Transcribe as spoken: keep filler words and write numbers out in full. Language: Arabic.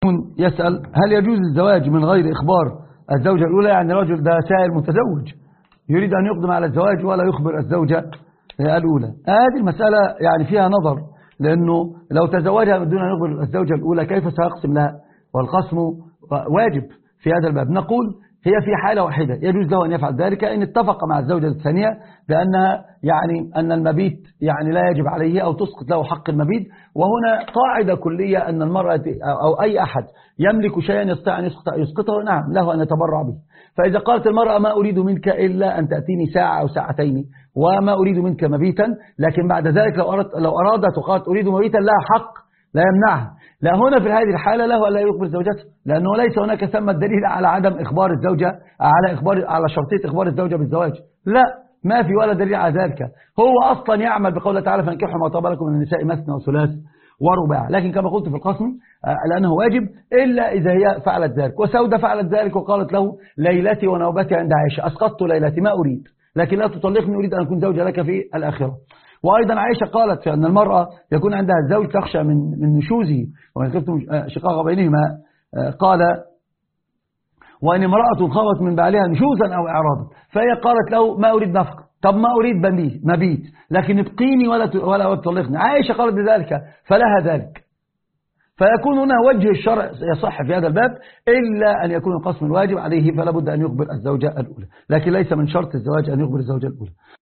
يسأل هل يجوز الزواج من غير إخبار الزوجة الأولى؟ يعني رجل ده سائل متزوج يريد أن يقدم على الزواج ولا يخبر الزوجة الأولى. هذه المسألة يعني فيها نظر، لأنه لو تزوجها بدون أن يخبر الزوجة الأولى كيف سيقسم لها؟ والقسم واجب في هذا الباب. نقول هي في حالة واحدة يجوز له أن يفعل ذلك إن اتفق مع الزوجة الثانية بأنها يعني أن المبيت يعني لا يجب عليه أو تسقط له حق المبيت. وهنا قاعدة كلية أن المرأة أو أي أحد يملك شيئا يستطيع أن يسقطه نعم له أن يتبرع به. فإذا قالت المرأة ما أريد منك إلا أن تأتيني ساعة أو ساعتين وما أريد منك مبيتا، لكن بعد ذلك لو أردت, لو أرادت وقالت أريد مبيتا لها حق لا يمنعها. لا هنا في هذه الحالة له ألا يخبر زوجته، لأنه ليس هناك ثم الدليل على عدم إخبار الزوجة على إخبار على شرطية إخبار الزوجة بالزواج، لا ما في ولا دليل على ذلك. هو أصلا يعمل بقوله تعالى فانكحوا ما طاب لكم من النساء مثنى وثلاث ورباع، لكن كما قلت في القسم لأنه واجب إلا إذا هي فعلت ذلك. وسودة فعلت ذلك وقالت له ليلتي ونوبتي عند عائشة، أسقطت ليلتي ما أريد لكن لا تطلقني أريد أن أكون زوجة لك في الآخرة. وأيضا عائشة قالت أن المرأة يكون عندها الزوج تخشى من من نشوزه وإن خفتم شقاق بينهما، قال وإن امرأة خافت من بعلها نشوزا أو إعراضا فهي قالت له ما أريد نفقة، طب ما أريد مبيت لكن ابقيني ولا ولا تطلقني. عائشة قالت بذلك فلها ذلك. فيكون هنا وجه الشرع يصح في هذا الباب إلا أن يكون القسم الواجب عليه فلا بد أن يخبر الزوجة الأولى، لكن ليس من شرط الزواج أن يخبر الزوجة الأولى.